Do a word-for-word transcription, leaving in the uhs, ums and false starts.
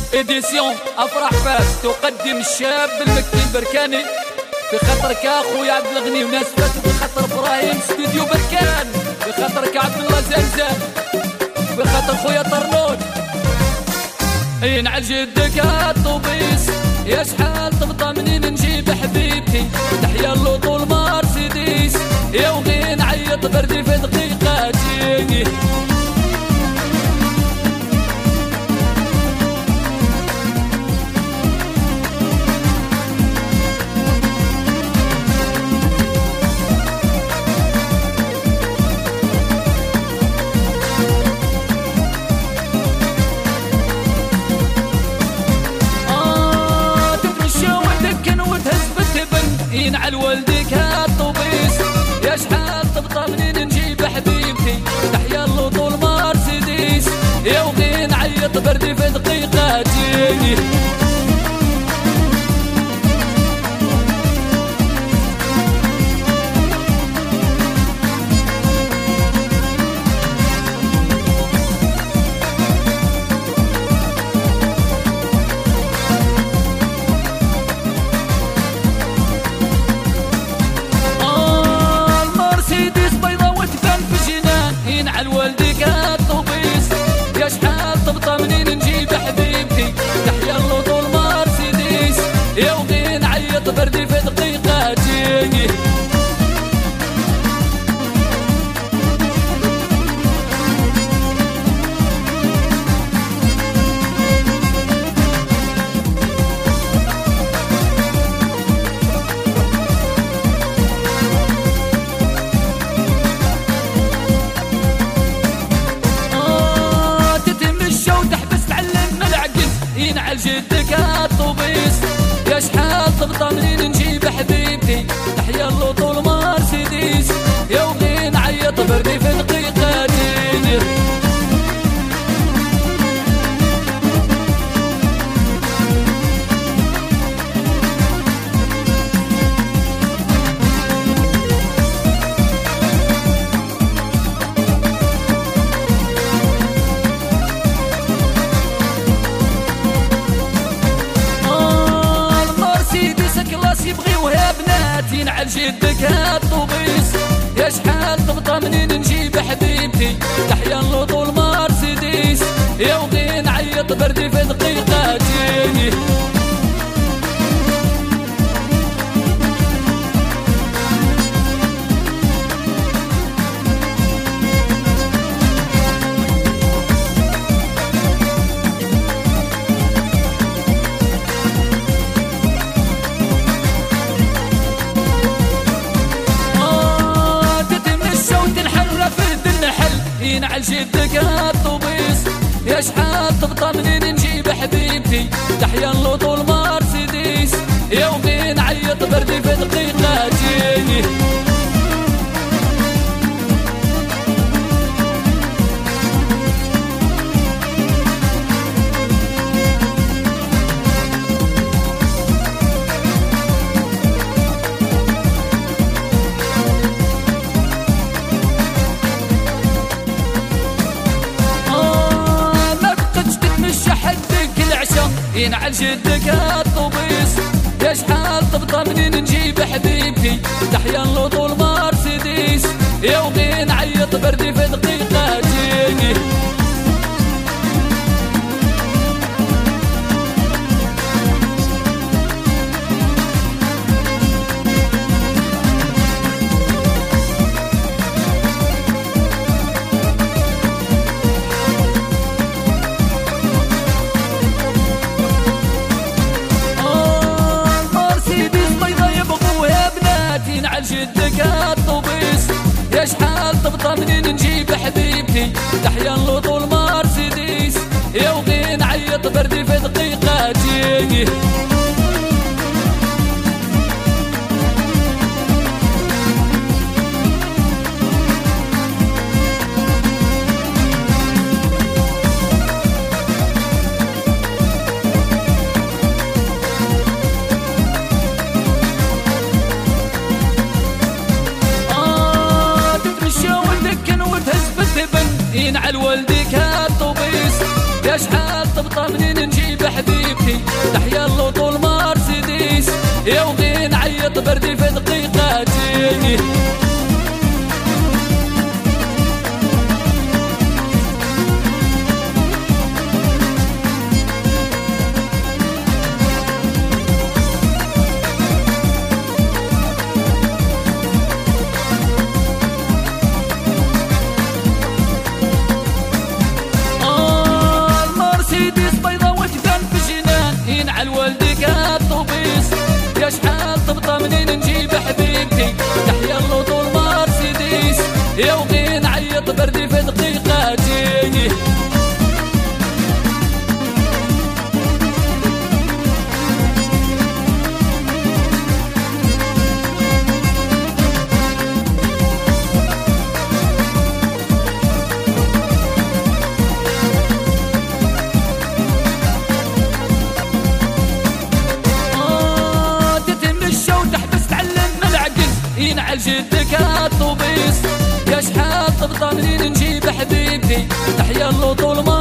اديسيون افراح فاس تقدم الشاب المكي البركاني بخاطرك اخويا عبد الغني وناس فات، بخاطر ابراهيم استوديو بركان، بخاطرك عبد الله زمزم، بخاطر خويا طرنون. ينعل جدك الطوبيس يا شحال تبطى منين نجيب حبيبتي، تحيا اللوطو المرسيدس يا وغي نعيط بردي في دقيقتي. ينعل والدك الطوبيس يا شحال تبطى منين نجيب حبيبتي، تحيا اللوطو المرسيدس يا وغي نعيط بردي في دقيقتي. ينعل والدك الطوبيس يا شحال تبطى منين نجيب حبيبتي، تحيا اللوطو المرسيدس يا وغي نعيط بردي في دقيقتي. ينعل جدك الطوبيس يا شحال تبطى منين نجيب حبيبتي، تحيا اللوطو المرسيدس يا وغي نعيط بردي في دقيقتي. ينعل جدك الطوبيس يا شحال تبطى منين نجيب حبيبتي، تحيا اللوطو المرسيدس يا وغي نعيط بردي في دقيقتي. ينعل جدك الطوبيس يا شحال تبطى منين نجيب حبيبتي، تحيا اللوطو المرسيدس يا وغي نعيط بردي في دقيقتي. ينعل جدك الطوبيس يا شحال تبطى منين نجيب حبيبتي، تحيا اللوطو المرسيدس يا وغي نعيط بردي في دقيقتي. ينعل جدك الطوبيس يا شحال تبطى منين نجيب حبيبتي، تحيا اللوطو المرسيدس يا وغي نعيط بردي في دقيقتي. ينعل والدك الطوبيس يا شحال تبطى منين نجيب حبيبتي، تحيا له طول مرسيدس يا وغي نعيط بردي في دقيقاتي. والدك الطوبيس يا شحال تبطى منين نجيب حبيبتي، تحيا له طول مرسيدس يا وغي نعيط بردي في دقيقاتي. ينعل جدك الطوبيس يا شحال تبطى منين نجيب حبيبتي، تحيا له طول ما